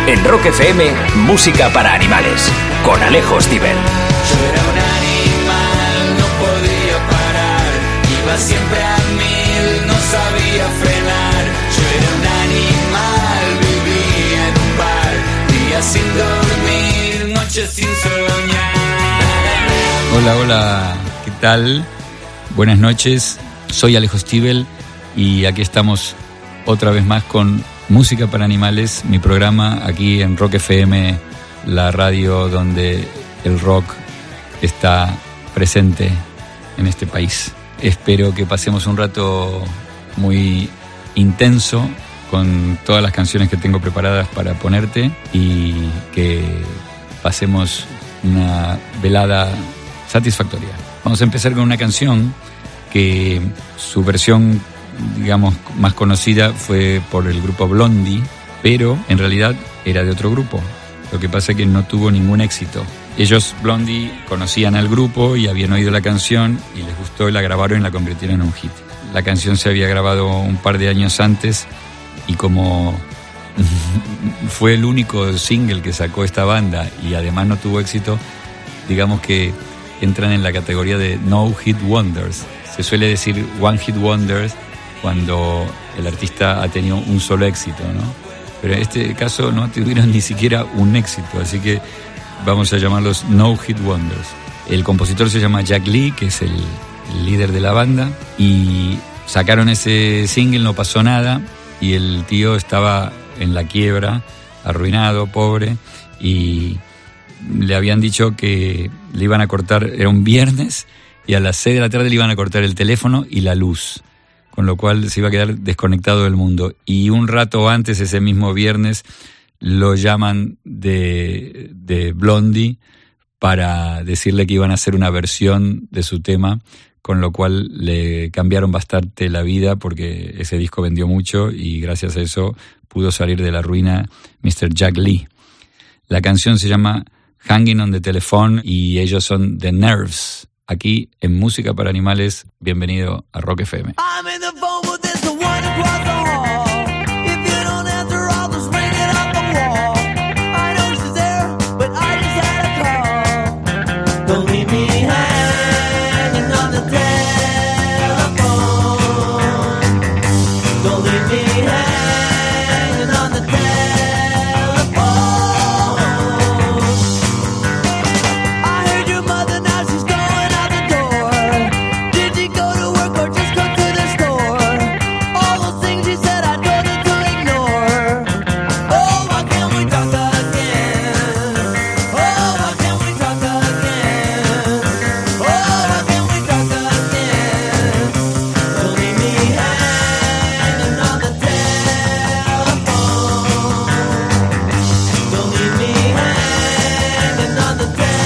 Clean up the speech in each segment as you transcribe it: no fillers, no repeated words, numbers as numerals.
En Rock FM, música para animales, con Alejo Stivel. Yo era un animal, no podía parar, iba siempre a mil, no sabía frenar. Yo era un animal, vivía en un bar, días sin dormir, noches sin soñar. Hola, ¿qué tal? Buenas noches, soy Alejo Stivel y aquí estamos otra vez más con Música para Animales, mi programa aquí en Rock FM, la radio donde el rock está presente en este país. Espero que pasemos un rato muy intenso con todas las canciones que tengo preparadas para ponerte y que pasemos una velada satisfactoria. Vamos a empezar con una canción que su versión, digamos, más conocida fue por el grupo Blondie, pero en realidad era de otro grupo. Lo que pasa es que no tuvo ningún éxito. Ellos, Blondie, conocían al grupo y habían oído la canción y les gustó y la grabaron y la convirtieron en un hit. La canción se había grabado un par de años antes y como fue el único single que sacó esta banda y además no tuvo éxito, digamos que entran en la categoría de No Hit Wonders. Se suele decir One Hit Wonders cuando el artista ha tenido un solo éxito, ¿no? Pero en este caso no tuvieron ni siquiera un éxito, así que vamos a llamarlos No Hit Wonders. El compositor se llama Jack Lee, que es el líder de la banda, y sacaron ese single, no pasó nada, y el tío estaba en la quiebra, arruinado, pobre, y le habían dicho que le iban a cortar, era un viernes, y a las 6 de la tarde le iban a cortar el teléfono y la luz, con lo cual se iba a quedar desconectado del mundo. Y un rato antes, ese mismo viernes, lo llaman de Blondie para decirle que iban a hacer una versión de su tema, con lo cual le cambiaron bastante la vida porque ese disco vendió mucho y gracias a eso pudo salir de la ruina Mr. Jack Lee. La canción se llama Hanging on the Telephone y ellos son The Nerves. Aquí en Música para Animales, bienvenido a Rock FM. I'm in the phone with this one across the hall. If you don't answer, I'll just ring it off the wall. I know she's there, but I just had a call. Don't leave me hanging on the telephone. Don't leave me hanging on the telephone. I heard your mother, now she's going out the door. Did you go to work or just go to the store? All those things you said I told her to ignore. Oh, why can't we talk again? Oh, why can't we talk again? Oh, why can't we talk again? Don't leave me hanging on the telephone. Don't leave me hanging on the telephone.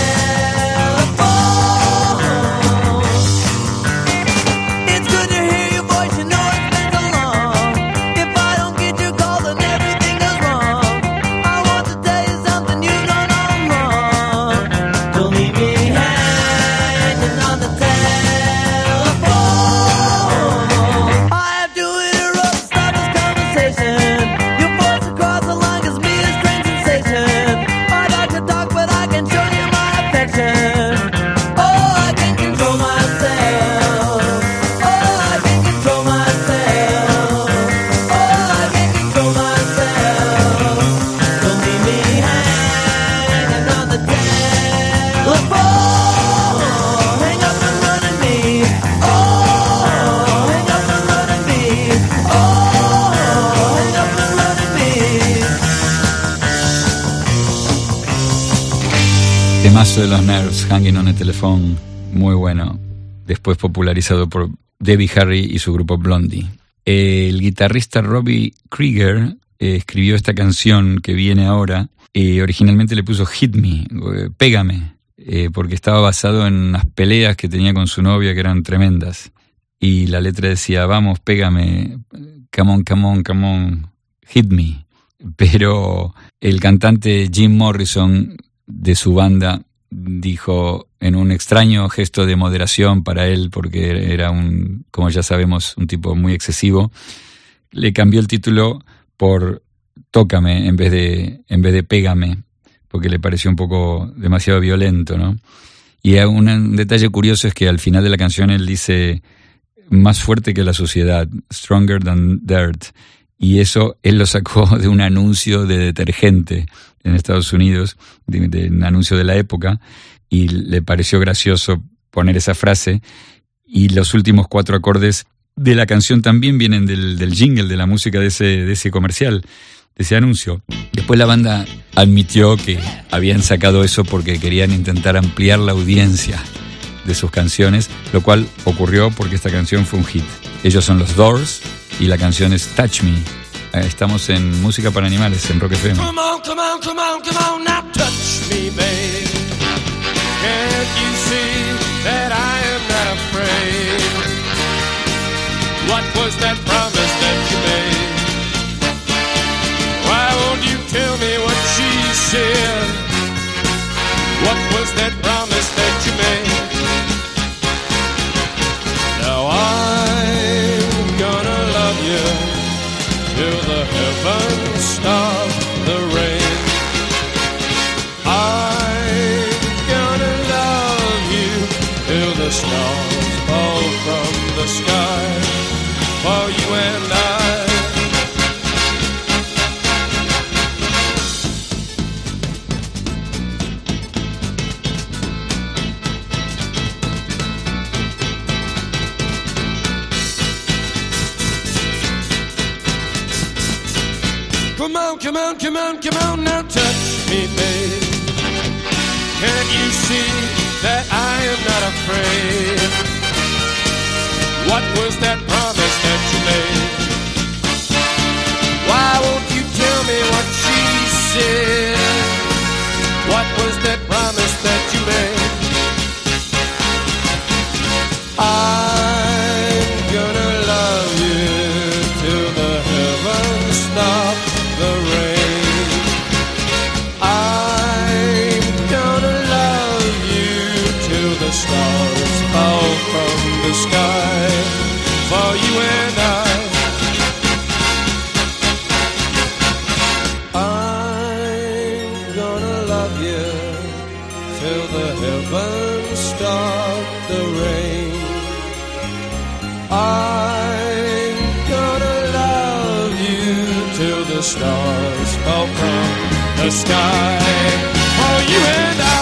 It's good to hear your voice, you know it's been so long. If I don't get your call, then everything goes wrong. I want to tell you something, you know I'm wrong. Don't leave me hanging on the telephone. I have to interrupt, stop this conversation. Your voice across the line gives me a strange sensation. I'd like to talk, but I can show you my affection. Oh, I can control myself. Oh, I can control myself. Oh, I can control myself. Don't leave me hanging on the telephone. Hang up and run at me. Oh, hang up and run at me. Oh, hang up and run at me. Temazo de los Nerves, Hanging on the Telephone, muy bueno. Después popularizado por Debbie Harry y su grupo Blondie. El guitarrista Robbie Krieger escribió esta canción que viene ahora. Originalmente le puso Hit Me, Pégame, porque estaba basado en unas peleas que tenía con su novia que eran tremendas. Y la letra decía, vamos, pégame, come on, come on, come on, hit me. Pero el cantante Jim Morrison de su banda dijo, en un extraño gesto de moderación para él, porque era como ya sabemos, un tipo muy excesivo, le cambió el título por tócame en vez de pégame, porque le pareció un poco demasiado violento, ¿no? Y un detalle curioso es que al final de la canción él dice más fuerte que la suciedad, stronger than dirt, y eso él lo sacó de un anuncio de detergente en Estados Unidos, de un anuncio de la época, y le pareció gracioso poner esa frase, y los últimos 4 acordes de la canción también vienen del jingle, de la música de ese comercial, de ese anuncio. Después la banda admitió que habían sacado eso porque querían intentar ampliar la audiencia de sus canciones, lo cual ocurrió porque esta canción fue un hit. Ellos son los Doors y la canción es Touch Me. Estamos en Música para Animales, en Rock FM. Come on, come on, come on, come on, now touch me, babe. Can't you see that I am not afraid? What was that promise that you made? Why won't you tell me what she said? What was that promise that you made? Now I'm gonna love you till the heavens stop the rain. I'm gonna love you till the stars fall from the sky for you and I. Come on, come on, come on, come on, now touch me, babe. Can't you see that I am not afraid? What was that promise that you made? Why won't you tell me what she said? What was that promise that you made? I'm gonna love you till the heavens stop the rain. I'm gonna love you till the stars fall from the sky for you and I. I'm gonna love you till the heavens stop the rain. I'm gonna love you till the stars fall from the sky for you and I.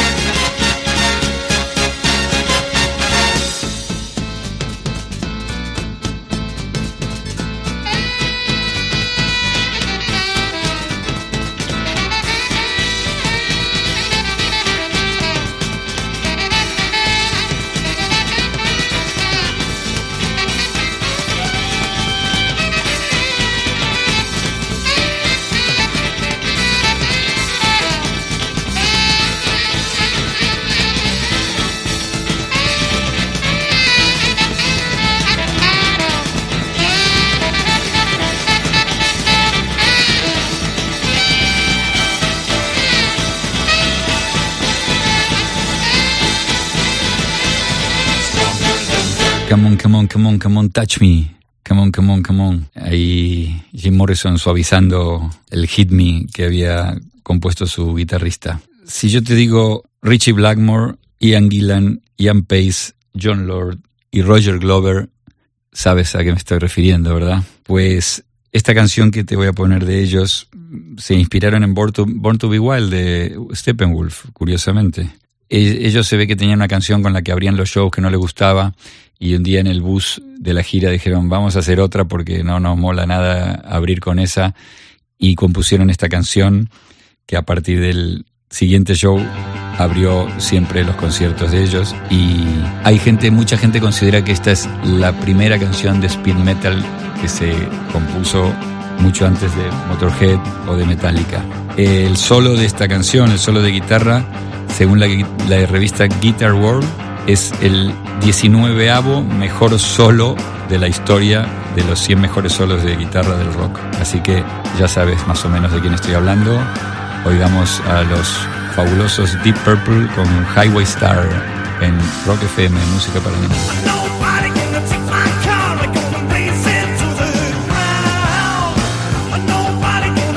Come on, come on, come on, come on, touch me. Come on, come on, come on. Ahí Jim Morrison suavizando el Hit Me que había compuesto su guitarrista. Si yo te digo Richie Blackmore, Ian Gillan, Ian Pace, John Lord y Roger Glover, sabes a qué me estoy refiriendo, ¿verdad? Pues esta canción que te voy a poner de ellos se inspiraron en Born to Be Wild de Steppenwolf, curiosamente. Ellos se ve que tenían una canción con la que abrían los shows que no les gustaba, y un día en el bus de la gira dijeron vamos a hacer otra porque no nos mola nada abrir con esa, y compusieron esta canción que a partir del siguiente show abrió siempre los conciertos de ellos. Y mucha gente considera que esta es la primera canción de speed metal que se compuso mucho antes de Motorhead o de Metallica. El solo de esta canción, el solo de guitarra, según la revista Guitar World, es el 19º mejor solo de la historia de los 100 mejores solos de guitarra del rock. Así que ya sabes más o menos de quién estoy hablando. Oigamos a los fabulosos Deep Purple con Highway Star en Rock FM, música para niños. Nobody can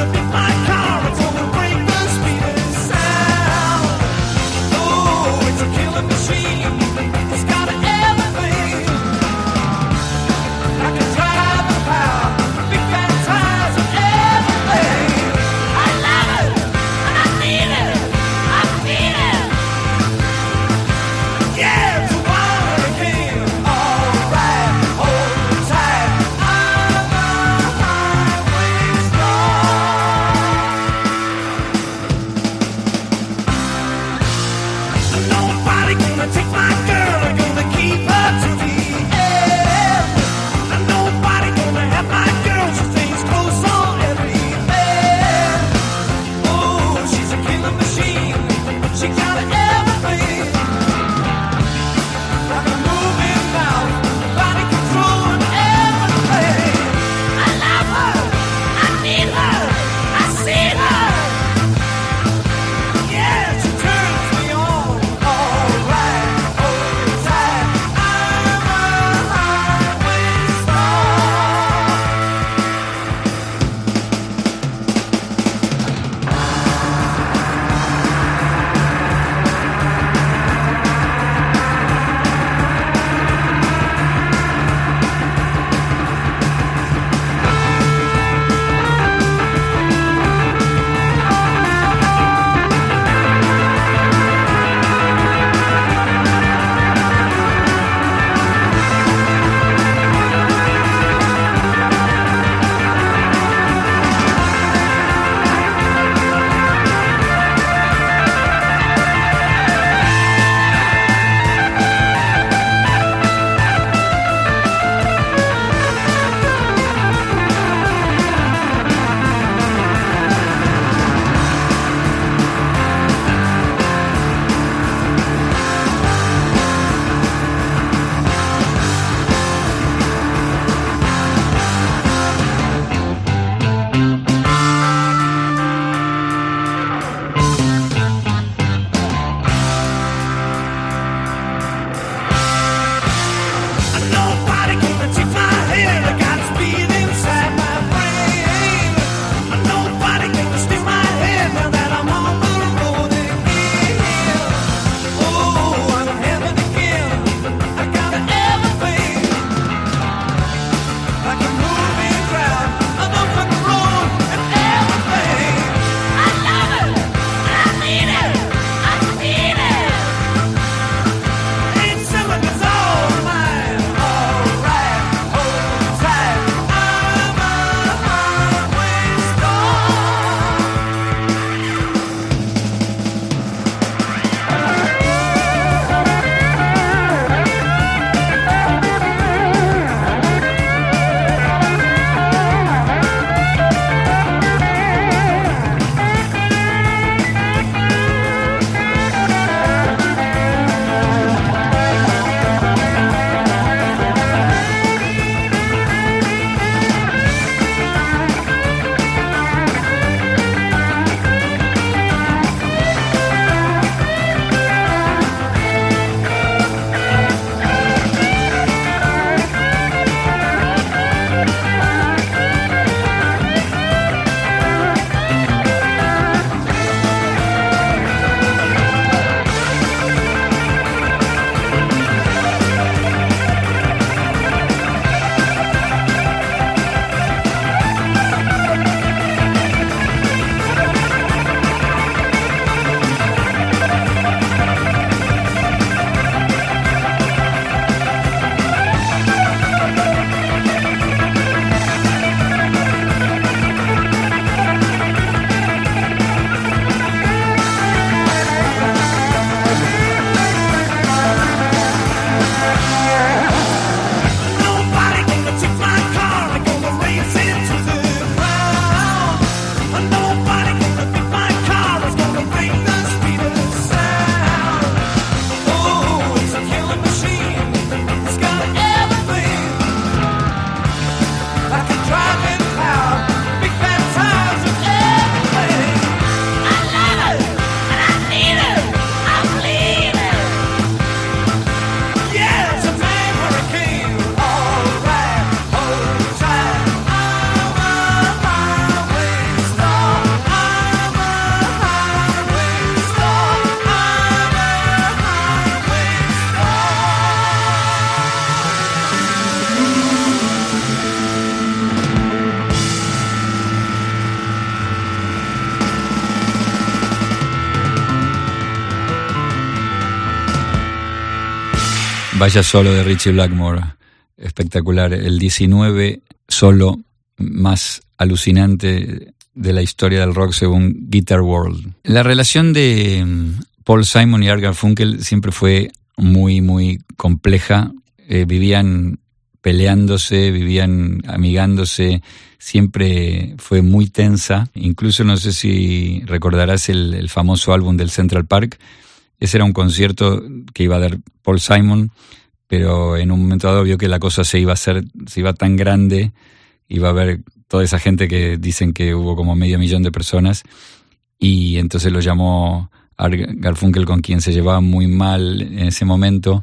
Vaya solo de Ritchie Blackmore, espectacular. El 19 solo más alucinante de la historia del rock según Guitar World. La relación de Paul Simon y Art Garfunkel siempre fue muy, muy compleja. Vivían peleándose, vivían amigándose, siempre fue muy tensa. Incluso no sé si recordarás el famoso álbum del Central Park. Ese era un concierto que iba a dar Paul Simon, pero en un momento dado vio que la cosa se iba tan grande, iba a haber toda esa gente que dicen que hubo como 500,000 de personas, y entonces lo llamó Art Garfunkel, con quien se llevaba muy mal en ese momento,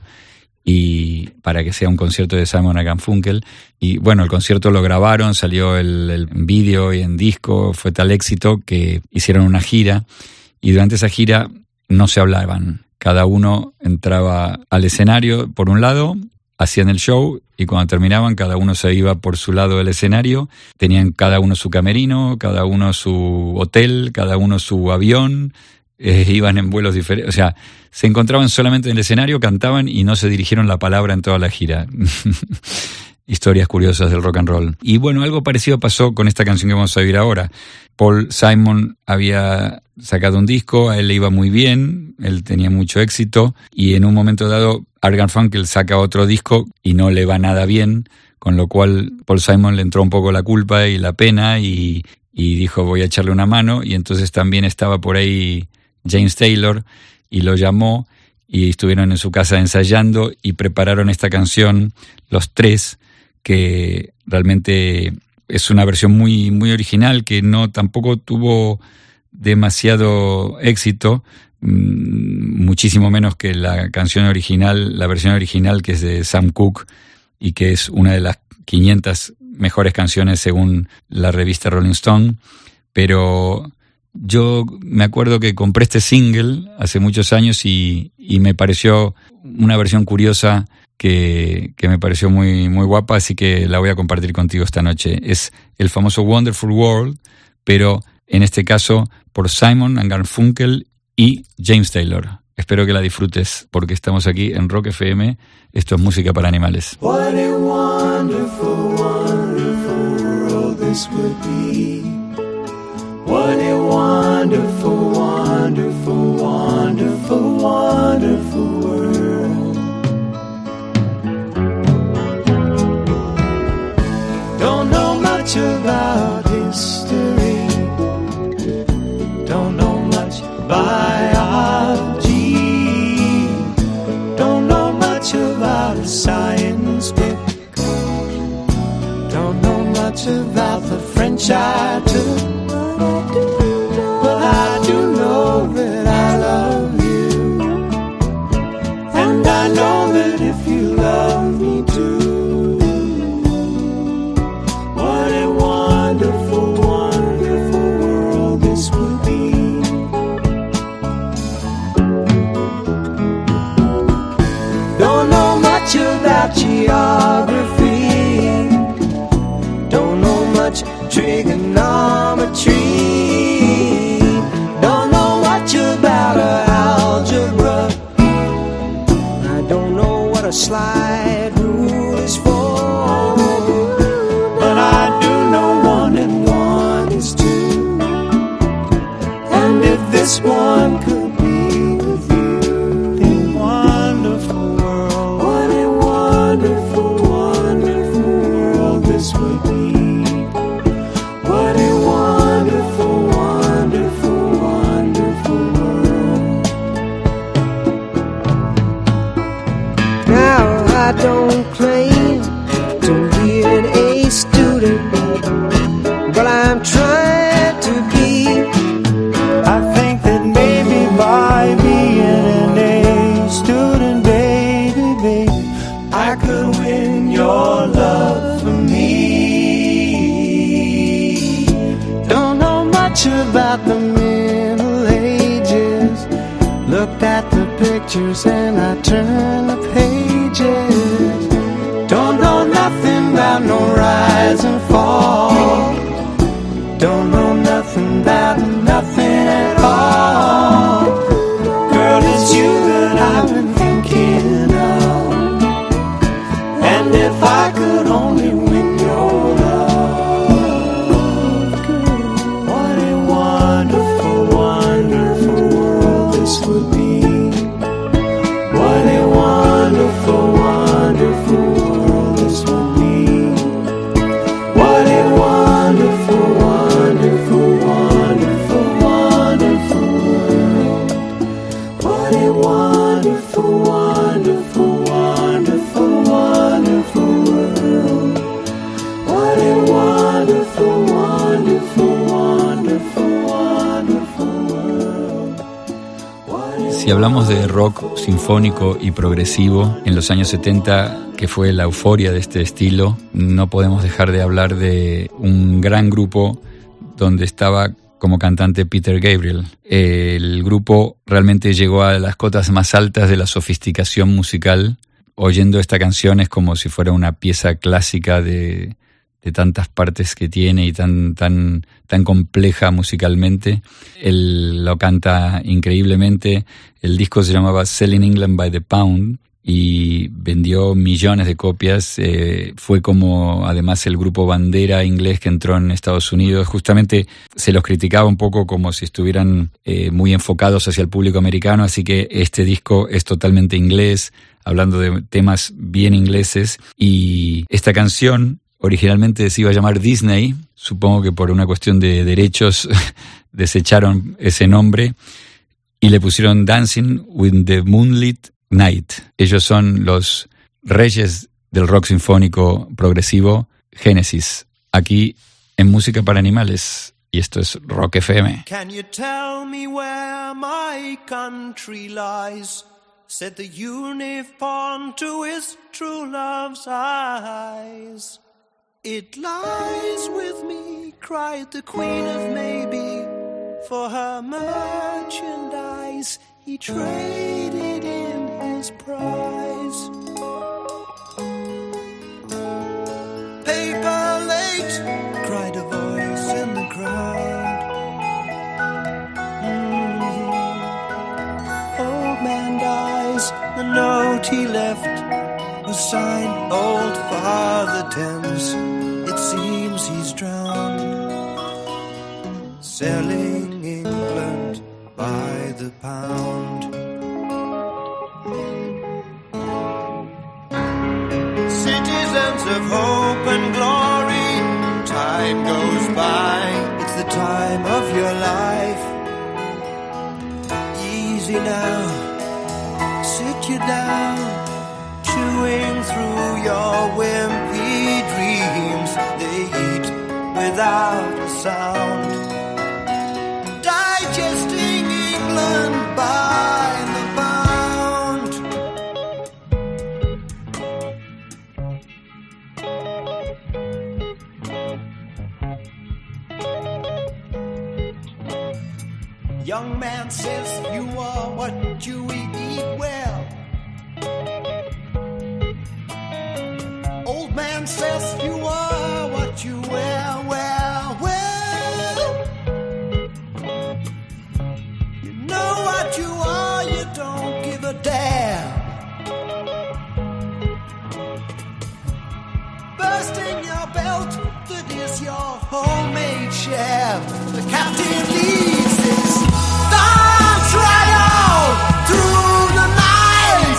y para que sea un concierto de Simon & Garfunkel. Y bueno, el concierto lo grabaron, salió el vídeo y en disco, fue tal éxito que hicieron una gira, y durante esa gira no se hablaban. Cada uno entraba al escenario por un lado, hacían el show, y cuando terminaban cada uno se iba por su lado del escenario. Tenían cada uno su camerino, cada uno su hotel, cada uno su avión, iban en vuelos diferentes. O sea, se encontraban solamente en el escenario, cantaban y no se dirigieron la palabra en toda la gira. Historias curiosas del rock and roll. Y bueno, algo parecido pasó con esta canción que vamos a oír ahora. Paul Simon había sacado un disco, a él le iba muy bien, él tenía mucho éxito, y en un momento dado Art Garfunkel saca otro disco y no le va nada bien, con lo cual Paul Simon le entró un poco la culpa y la pena y dijo voy a echarle una mano, y entonces también estaba por ahí James Taylor y lo llamó y estuvieron en su casa ensayando y prepararon esta canción los tres, que realmente es una versión muy, muy original, que tampoco tuvo demasiado éxito, muchísimo menos que la canción original, la versión original, que es de Sam Cooke y que es una de las 500 mejores canciones según la revista Rolling Stone. Pero yo me acuerdo que compré este single hace muchos años y me pareció una versión curiosa que me pareció muy, muy guapa, así que la voy a compartir contigo esta noche. Es el famoso Wonderful World, pero en este caso por Simon & Garfunkel y James Taylor. Espero que la disfrutes, porque estamos aquí en Rock FM. Esto es música para animales. What a wonderful, wonderful world this would be. What a wonderful, wonderful, wonderful, wonderful world. Don't know much about history, don't know much biology, don't know much about a science book, don't know much about the French I took, but I do know that I love you, and I know that if you love me too. Wonderful, wonderful world this would be. Don't know much about geography, don't know much trigonometry, don't know much about algebra, I don't know what a slide rule is for, but I do know 1 and 1 is 2. And if this one could be with you, then wonderful world. What a wonderful, wonderful world this would be. What a wonderful, wonderful, wonderful world. Now I don't claim to be an A student, but I'm trying to be. I think that maybe by being an A student, baby, I could win your love for me. Don't know much about the Middle Ages, looked at the pictures and I turned the pages. Don't know nothing about no rise and fall, don't know nothing about nothing at all. Girl, it's you that I've been thinking of. Si hablamos de rock sinfónico y progresivo en los años 70, que fue la euforia de este estilo, no podemos dejar de hablar de un gran grupo donde estaba como cantante Peter Gabriel. El grupo realmente llegó a las cotas más altas de la sofisticación musical. Oyendo esta canción es como si fuera una pieza clásica de tantas partes que tiene y tan compleja musicalmente. Él lo canta increíblemente. El disco se llamaba Selling England by the Pound y vendió millones de copias. Fue como además el grupo bandera inglés que entró en Estados Unidos. Justamente se los criticaba un poco como si estuvieran muy enfocados hacia el público americano, así que este disco es totalmente inglés, hablando de temas bien ingleses. Y esta canción originalmente se iba a llamar Disney, supongo que por una cuestión de derechos desecharon ese nombre y le pusieron Dancing with the Moonlit Night. Ellos son los reyes del rock sinfónico progresivo, Genesis, aquí en Música para Animales, y esto es Rock FM. Can you tell me where my country lies? Said the unicorn to his true love's eyes. It lies with me, cried the Queen of Maybe. For her merchandise he traded in his prize. Paper late, cried a voice in the crowd. Old man dies, the note he left was signed Old Father Thames. It seems he's drowned, selling England by the pound. Citizens of hope and glory, time goes by. It's the time of your life. Easy now, sit you down, chewing through your wimpy dreams. They eat without a sound, digesting England by the pound. Young man says you are what you eat well. Old man says you are what you wear. Well, you know what you are, you don't give a damn. Bursting your belt, that is your homemade sham. The captain leads this dance right on through the night.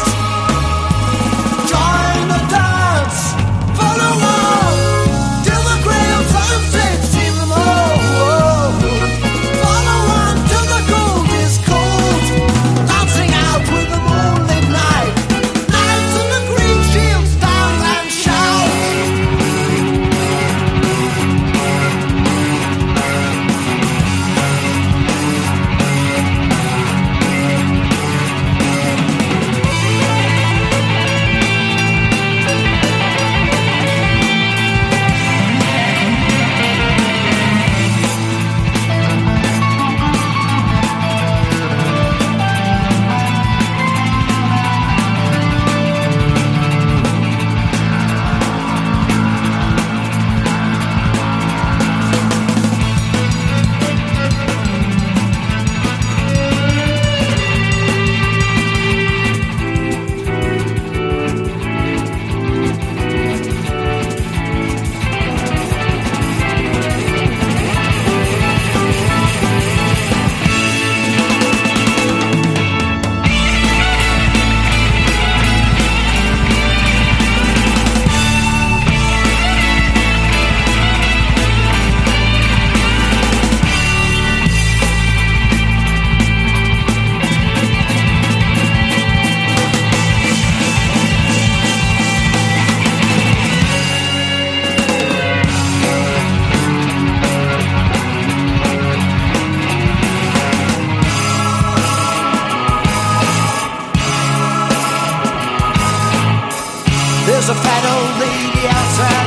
Join the dance, follow on till the gray sun sets in the moon. Follow on till the gold is cold, dancing out with the moonlit night. Knights in the green shields stand and shout.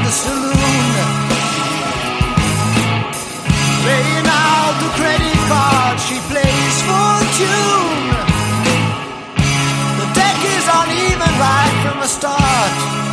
the saloon, paying out the credit card, she plays for tune. The deck is uneven right from the start,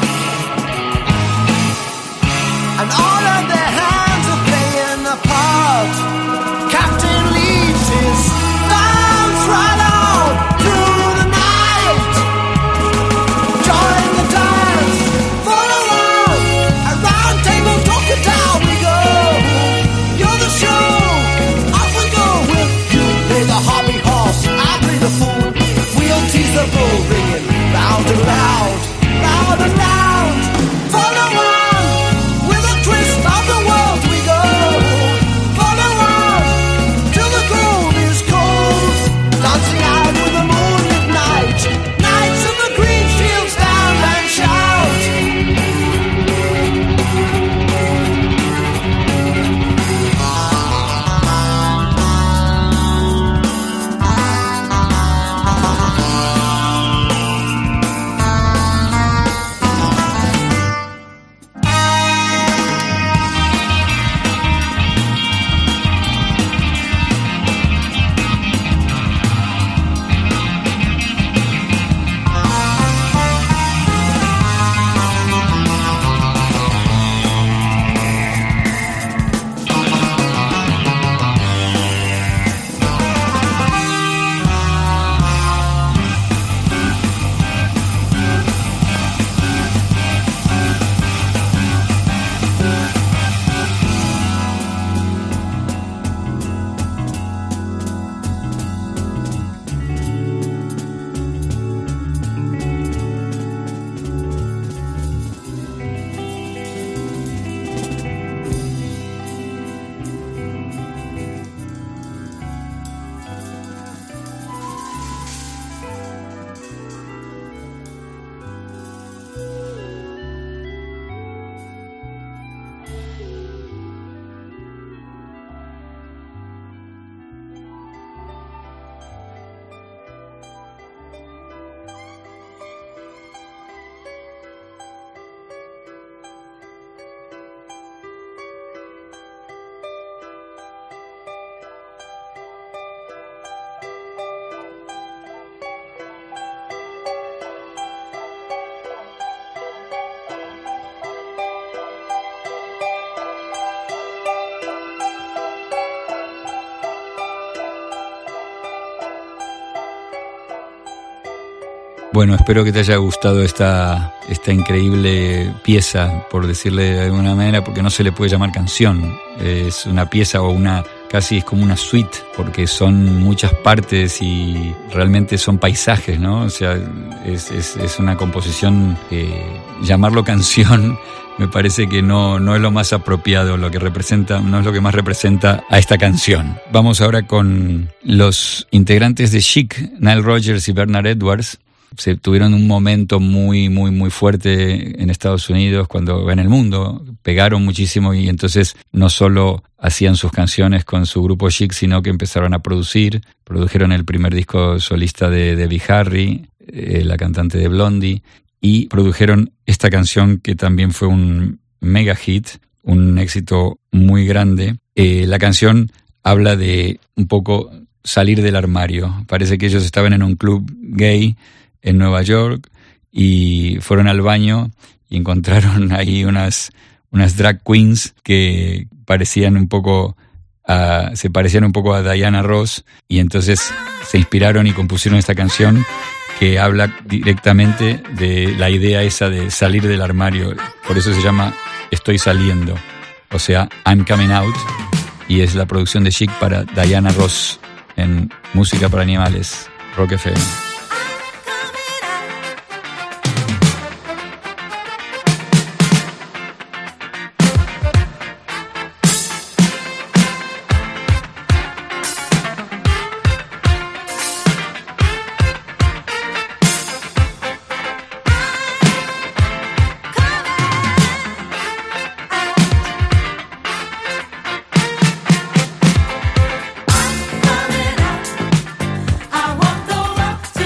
and all of their hands are playing a part. Captain leads his dance right out through the night. Join the dance, follow on, a round table talking down we go. You're the show, off we go with you. Play the hobby horse, I'll play the fool. We'll tease the bull, ringing loud and loud, loud and loud. Follow on, with a twist of the world we go. Follow on, till the groove is cold. Dancing out with the moonlit night. Knights of the green shield stand and shout. Bueno, espero que te haya gustado esta increíble pieza, por decirle de alguna manera, porque no se le puede llamar canción. Es una pieza o casi es como una suite, porque son muchas partes y realmente son paisajes, ¿no? O sea, es una composición que llamarlo canción me parece que no es lo más apropiado, lo que representa, no es lo que más representa a esta canción. Vamos ahora con los integrantes de Chic, Nile Rodgers y Bernard Edwards. Se tuvieron un momento muy fuerte en Estados Unidos, en el mundo, pegaron muchísimo y entonces no solo hacían sus canciones con su grupo Chic, sino que empezaron a produjeron el primer disco solista de Debbie Harry, la cantante de Blondie, y produjeron esta canción que también fue un mega hit, un éxito muy grande. La canción habla de un poco salir del armario. Parece que ellos estaban en un club gay en Nueva York y fueron al baño y encontraron ahí unas drag queens que se parecían un poco a Diana Ross, y entonces se inspiraron y compusieron esta canción que habla directamente de la idea esa de salir del armario. Por eso se llama Estoy saliendo, o sea, I'm coming out, y es la producción de Chic para Diana Ross en Música para Animales, Rock FM. I walked over to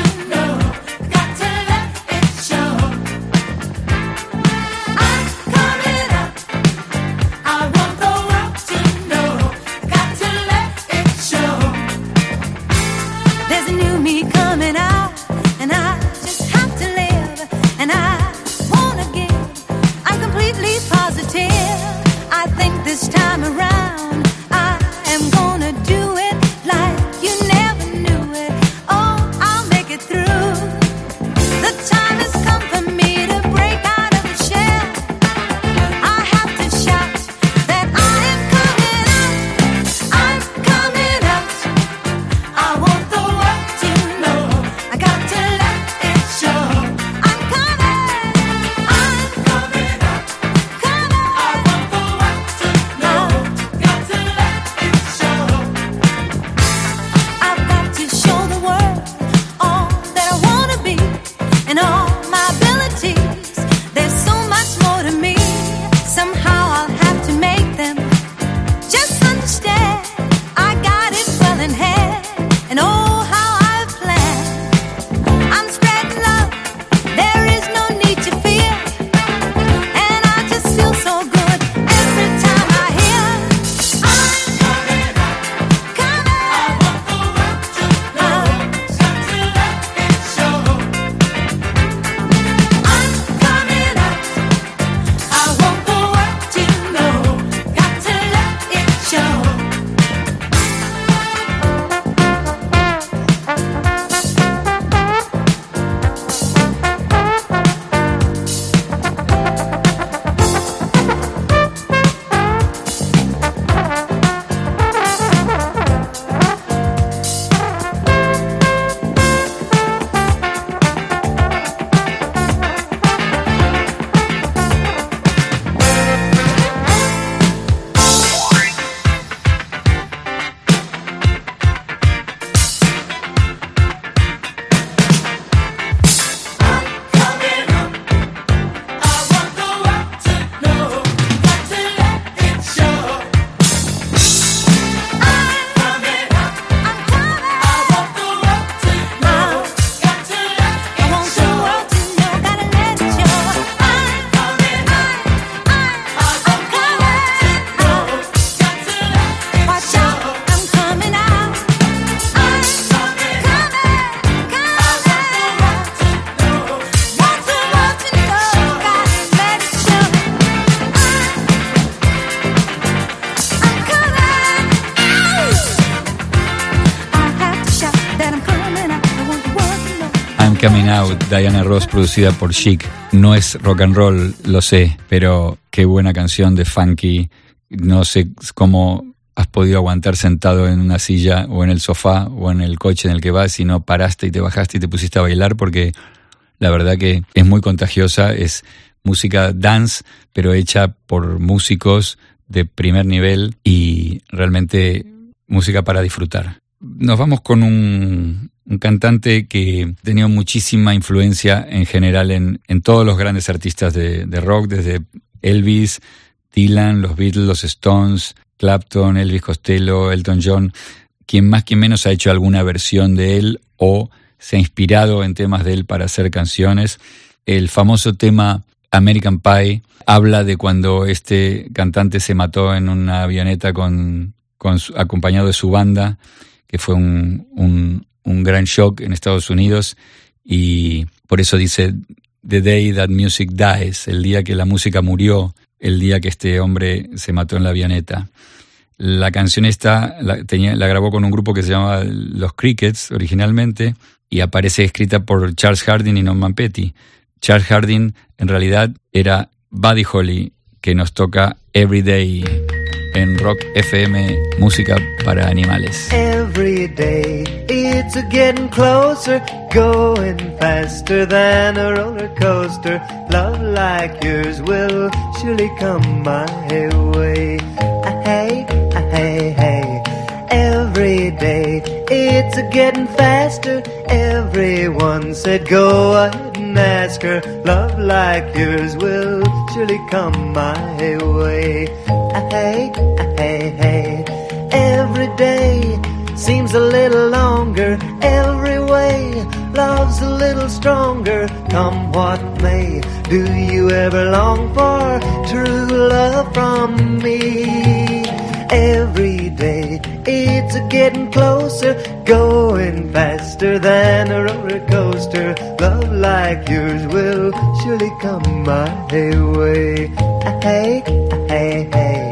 Coming Out, Diana Ross, producida por Chic. No es rock and roll, lo sé, pero qué buena canción de funky. No sé cómo has podido aguantar sentado en una silla o en el sofá o en el coche en el que vas y no paraste y te bajaste y te pusiste a bailar, porque la verdad que es muy contagiosa. Es música dance, pero hecha por músicos de primer nivel y realmente música para disfrutar. Nos vamos con un cantante que ha tenido muchísima influencia en general en todos los grandes artistas de rock, desde Elvis, Dylan, los Beatles, los Stones, Clapton, Elvis Costello, Elton John. Quien más, quien menos ha hecho alguna versión de él o se ha inspirado en temas de él para hacer canciones. El famoso tema American Pie habla de cuando este cantante se mató en una avioneta acompañado de su banda, que fue un gran shock en Estados Unidos, y por eso dice The Day That Music Dies, el día que la música murió, el día que este hombre se mató en la avioneta. La canción esta la grabó con un grupo que se llamaba Los Crickets originalmente, y aparece escrita por Charles Harding y Norman Petty. Charles Harding en realidad era Buddy Holly, que nos toca Every Day en Rock FM, música para animales. Every day it's a getting closer, going faster than a roller coaster. Love like yours will surely come my way. Hey, hey, hey. Every day it's a getting faster. Everyone said go ahead and ask her. Love like yours will surely come my way. Hey, hey, hey. Every day seems a little longer. Every way love's a little stronger. Come what may, do you ever long for true love from me? Every day it's a getting closer, going faster than a roller coaster. Love like yours will surely come my way. Hey, hey, hey.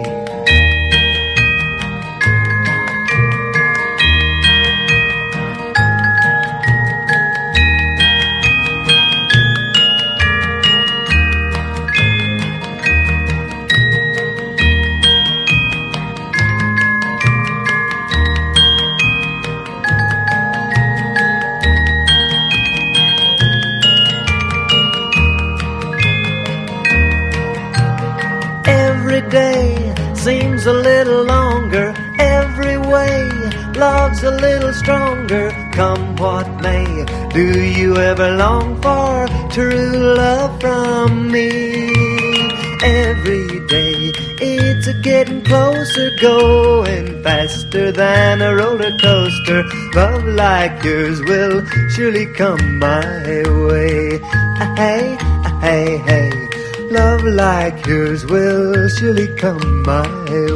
Day seems a little longer. Every way love's a little stronger. Come what may, do you ever long for true love from me? Every day it's a getting closer, going faster than a roller coaster. Love like yours will surely come my way. Hey, hey, hey. Love like yours will surely come my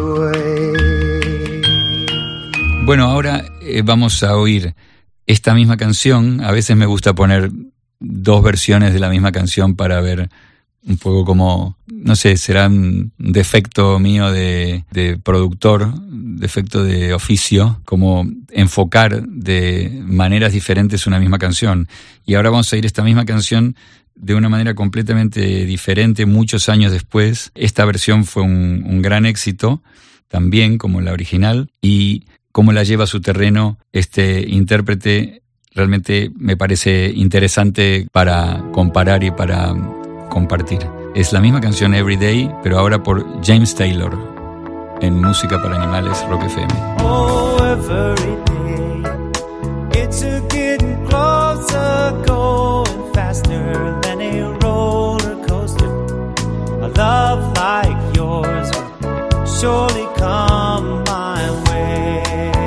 way. Bueno, ahora vamos a oír esta misma canción. A veces me gusta poner dos versiones de la misma canción para ver un poco como, no sé, será un defecto mío de productor, defecto de oficio, como enfocar de maneras diferentes una misma canción. Y ahora vamos a oír esta misma canción de una manera completamente diferente muchos años después. Esta versión fue un gran éxito, también como la original, y cómo la lleva a su terreno este intérprete realmente me parece interesante para comparar y para compartir. Es la misma canción Every Day, pero ahora por James Taylor, en Música para Animales, Rock FM. Oh, every day it's a getting closer, going faster than a roller coaster. A love like yours will surely come my way.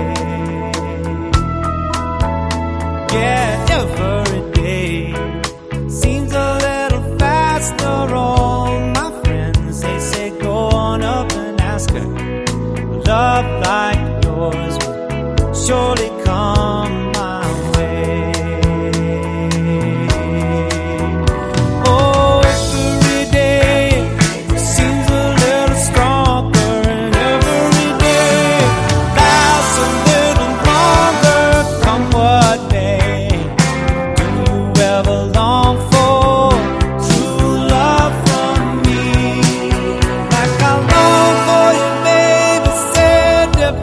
Yeah, every day seems a little faster. All my friends, they say go on up and ask her. A love like yours will surely come my way. Oh, every day seems a little stronger, and every day lasts a little longer. Come what may, do you ever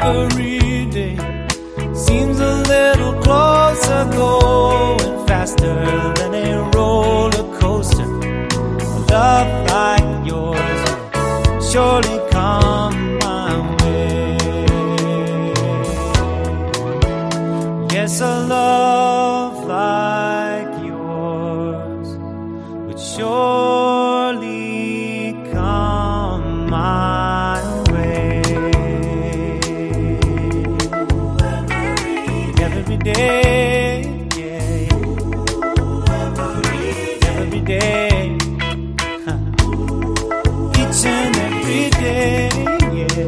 every day seems a little closer, going faster than a roller coaster. A love like yours will surely come my way. Yes, a love like yours would surely come my way. Every day, yeah, every day, each and every day, yeah.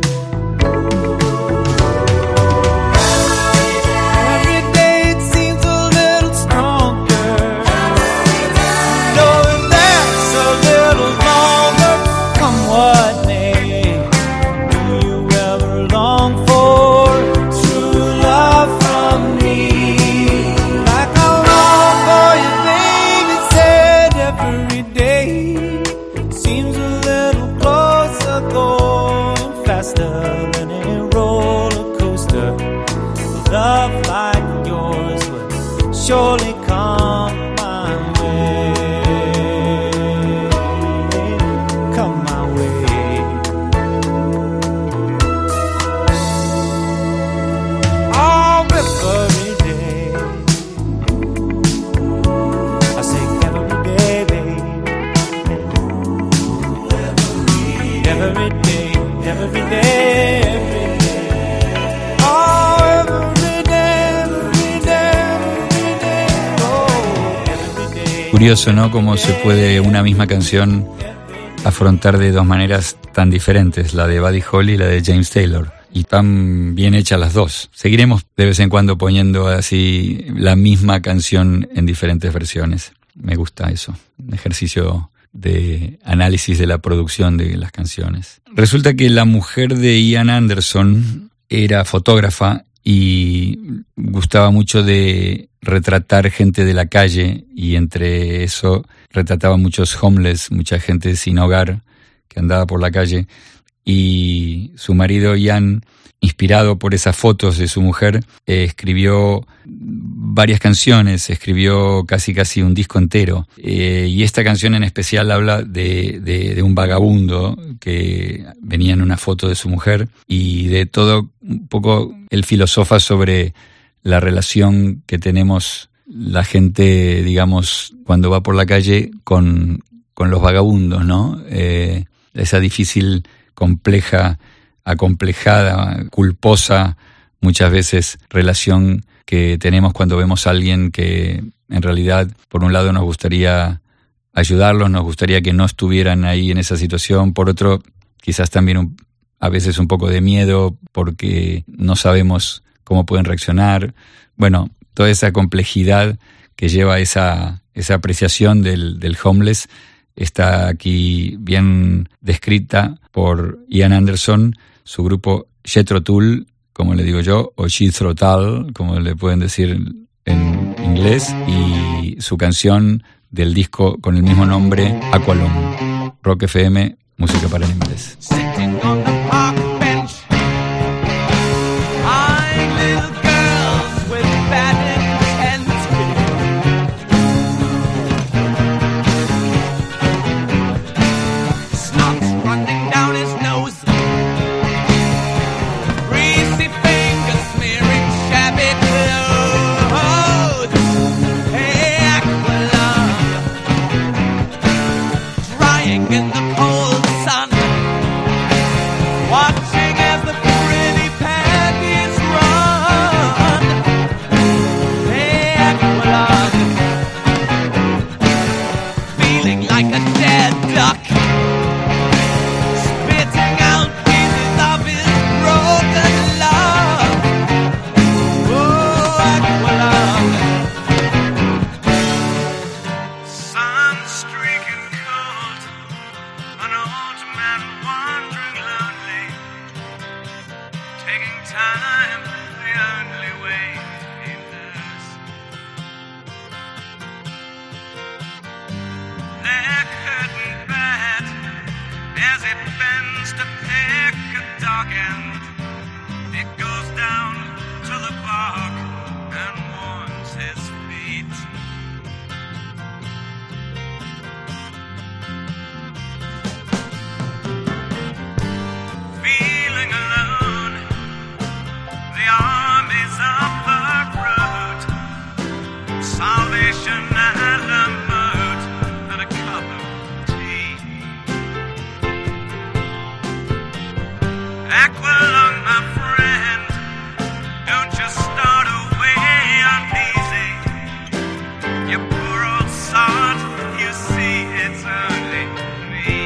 Every day it seems a little stronger, knowing that's a little longer. Come what may, do you ever long for true love from me? Like I long for you, baby, said every day seems a little closer, going faster than a roller coaster. Love like yours would surely come my way. Come my way. Oh, every day. I say every day, baby. Every day, every day, every day. Oh, every day, every day, every day. Oh, every day. Curioso, ¿no? Cómo se puede una misma canción afrontar de dos maneras tan diferentes, la de Buddy Holly y la de James Taylor. Y tan bien hechas las dos. Seguiremos de vez en cuando poniendo así la misma canción en diferentes versiones. Me gusta eso, un ejercicio de análisis de la producción de las canciones. Resulta que la mujer de Ian Anderson era fotógrafa y gustaba mucho de retratar gente de la calle, y entre eso retrataba muchos homeless, mucha gente sin hogar que andaba por la calle, y su marido Ian, inspirado por esas fotos de su mujer, escribió varias canciones, escribió casi un disco entero, y esta canción en especial habla de un vagabundo que venía en una foto de su mujer, y de todo un poco él filosofa sobre la relación que tenemos la gente, digamos, cuando va por la calle con los vagabundos, ¿no? Esa difícil, compleja, acomplejada, culposa, muchas veces relación que tenemos cuando vemos a alguien que en realidad, por un lado, nos gustaría ayudarlos, nos gustaría que no estuvieran ahí en esa situación, por otro, quizás también a veces un poco de miedo porque no sabemos cómo pueden reaccionar. Bueno, toda esa complejidad que lleva esa apreciación del homeless está aquí bien descrita por Ian Anderson, su grupo Jethro Tull, como le digo yo, o Jethro Tull, como le pueden decir en inglés, y su canción del disco con el mismo nombre, Aqualung. Rock FM, música para animales. Sitting on the park bench, eyeing little girls with bad intent. Snot's running down his nose, greasy fingers smearing shabby clothes. Hey, Aqualung, drying in the cold sun, watching as the pretty panties run. Hey, Aqualung, feeling like a dead duck, spitting out pieces of his broken love. Oh, Aqualung, sun streaking cold, an old man wandering lonely, taking time the only way he knows. They're curtain bad as he bends to pick a dog end. It goes down to the bog and warms his feet. Feeling alone, the armies of the road, salvation at the moat, and a cup of tea. Aqualung, my friend, don't just start away uneasy. You poor old sod, you see it's only me.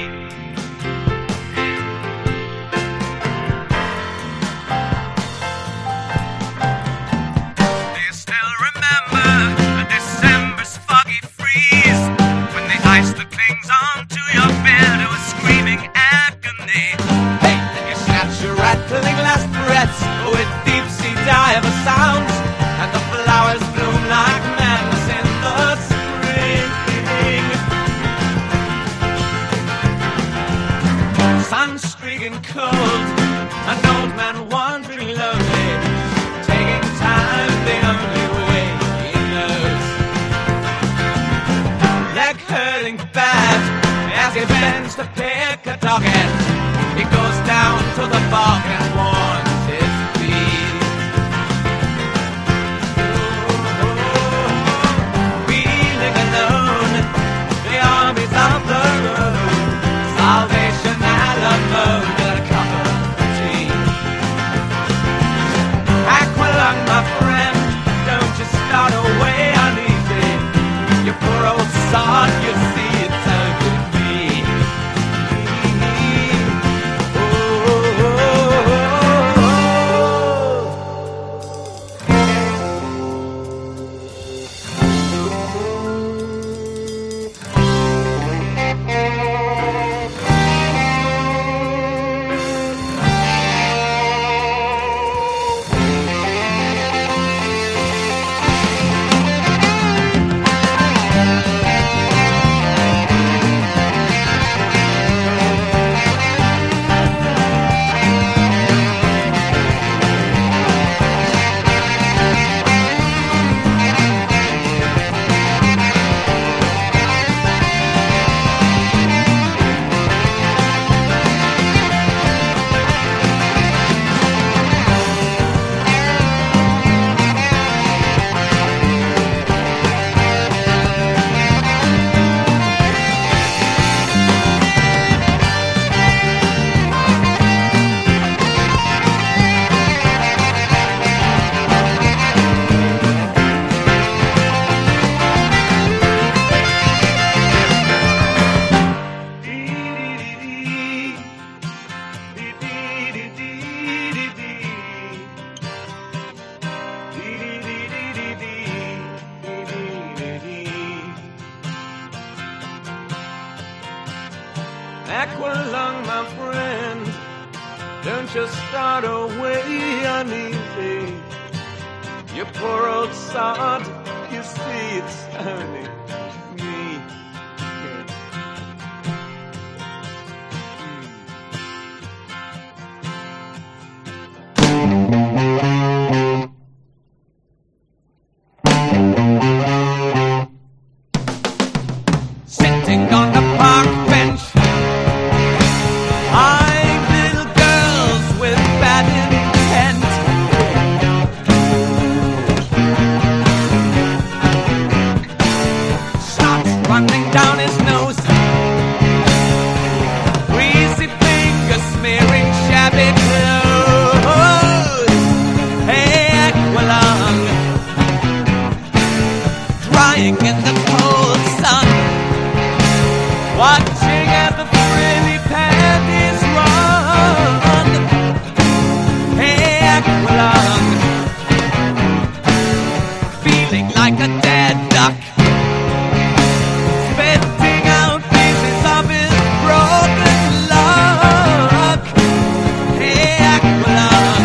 Do you still remember a December's foggy freeze when the ice that clings onto your bed was screaming agony? Hey, you snatch your rattling last breaths with deep sea diver sounds, and the flowers bloom like madness in the spring. Sun streaking cold, an old man wandering lonely, taking time the only way he knows. Leg hurting bad as he bends to pick a docket. He goes down to the bog and warms his feet. Feeling alone, the armies of the road, salvation at the moat, and a cup of tea. Aqualung, my friend, don't you start away uneasy. You poor old sod, you see it's only me. Aqualung, my friend, don't you start away uneasy. You poor old sod, you see it's only me. Sitting on the park bench, eyeing little girls with bad intent. Starts running down his nose, greasy fingers smearing shabby clothes. Hey, Aqualung, drying in the cold sun, watching as the frilly panties run. Hey, Aqualung, feeling like a dead duck, spitting out pieces of his broken luck. Hey, Aqualung,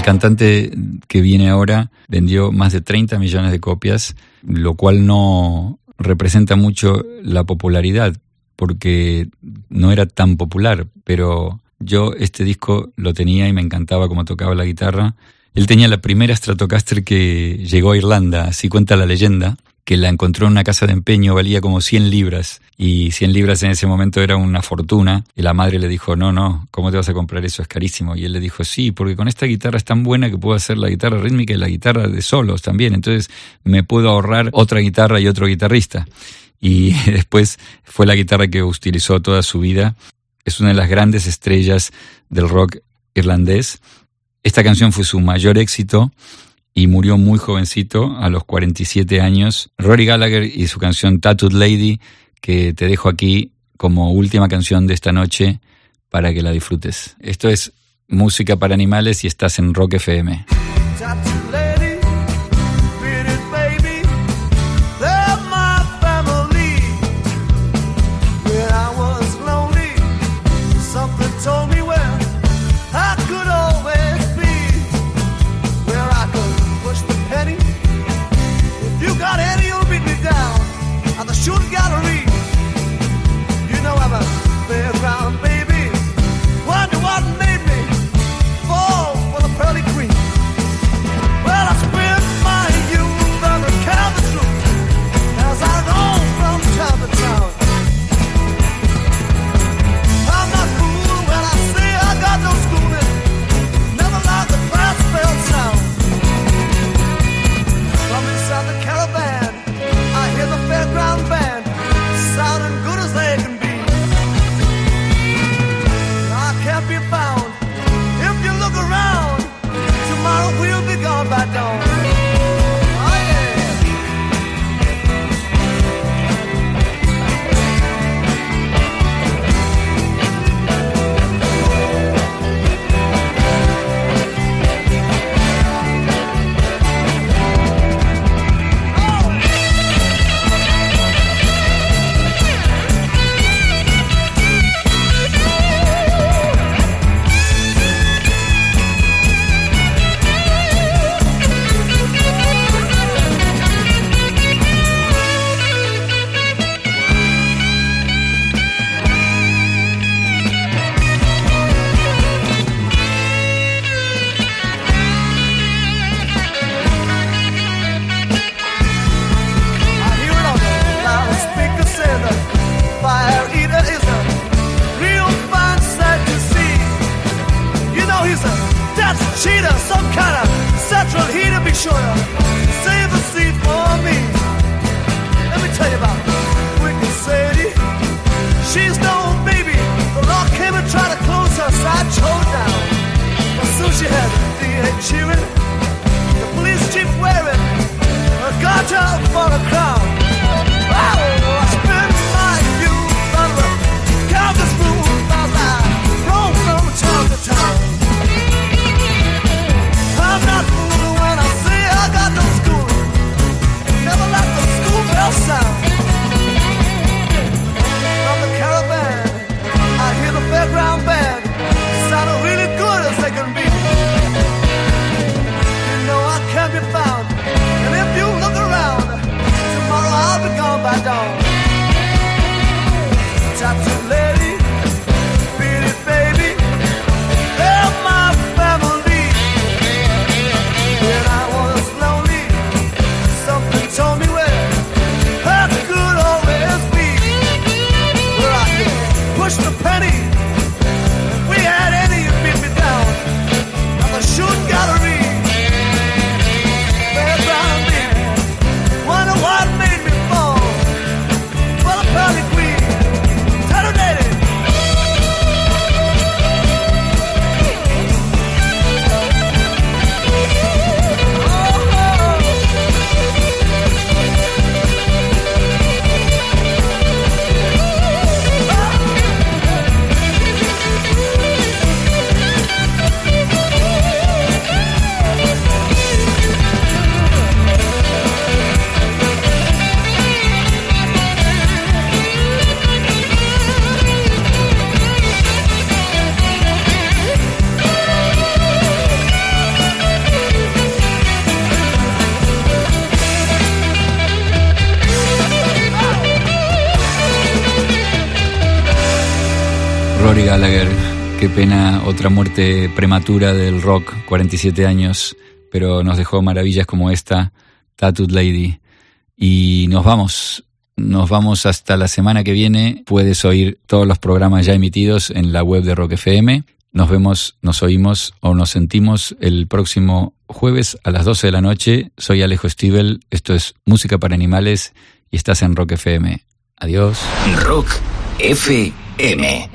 cantante que viene ahora vendió más de 30 millones de copias, lo cual no representa mucho la popularidad, porque no era tan popular, pero yo este disco lo tenía y me encantaba cómo tocaba la guitarra. Él tenía la primera Stratocaster que llegó a Irlanda, así cuenta la leyenda, que la encontró en una casa de empeño, valía como 100 libras, y 100 libras en ese momento era una fortuna, y la madre le dijo, no, ¿cómo te vas a comprar eso? Es carísimo. Y él le dijo, sí, porque con esta guitarra es tan buena que puedo hacer la guitarra rítmica y la guitarra de solos también, entonces me puedo ahorrar otra guitarra y otro guitarrista. Y después fue la guitarra que utilizó toda su vida. Es una de las grandes estrellas del rock irlandés. Esta canción fue su mayor éxito y murió muy jovencito, a los 47 años. Rory Gallagher y su canción Tattooed Lady, que te dejo aquí como última canción de esta noche para que la disfrutes. Esto es Música para Animales y estás en Rock FM. Tattooed lady, pretty baby, they're my family. When I was lonely, something told me where I could always be, where I could push the penny. If you got any, you'll beat me down at the shooting gallery. You know I'm a fairground baby. Wonder what made me fall for the pearly green. Rory Gallagher, qué pena, otra muerte prematura del rock, 47 años, pero nos dejó maravillas como esta, Tattooed Lady. Y nos vamos hasta la semana que viene. Puedes oír todos los programas ya emitidos en la web de Rock FM. Nos vemos, nos oímos o nos sentimos el próximo jueves a las 12 de la noche. Soy Alejo Stivel, esto es Música para Animales y estás en Rock FM. Adiós. Rock FM.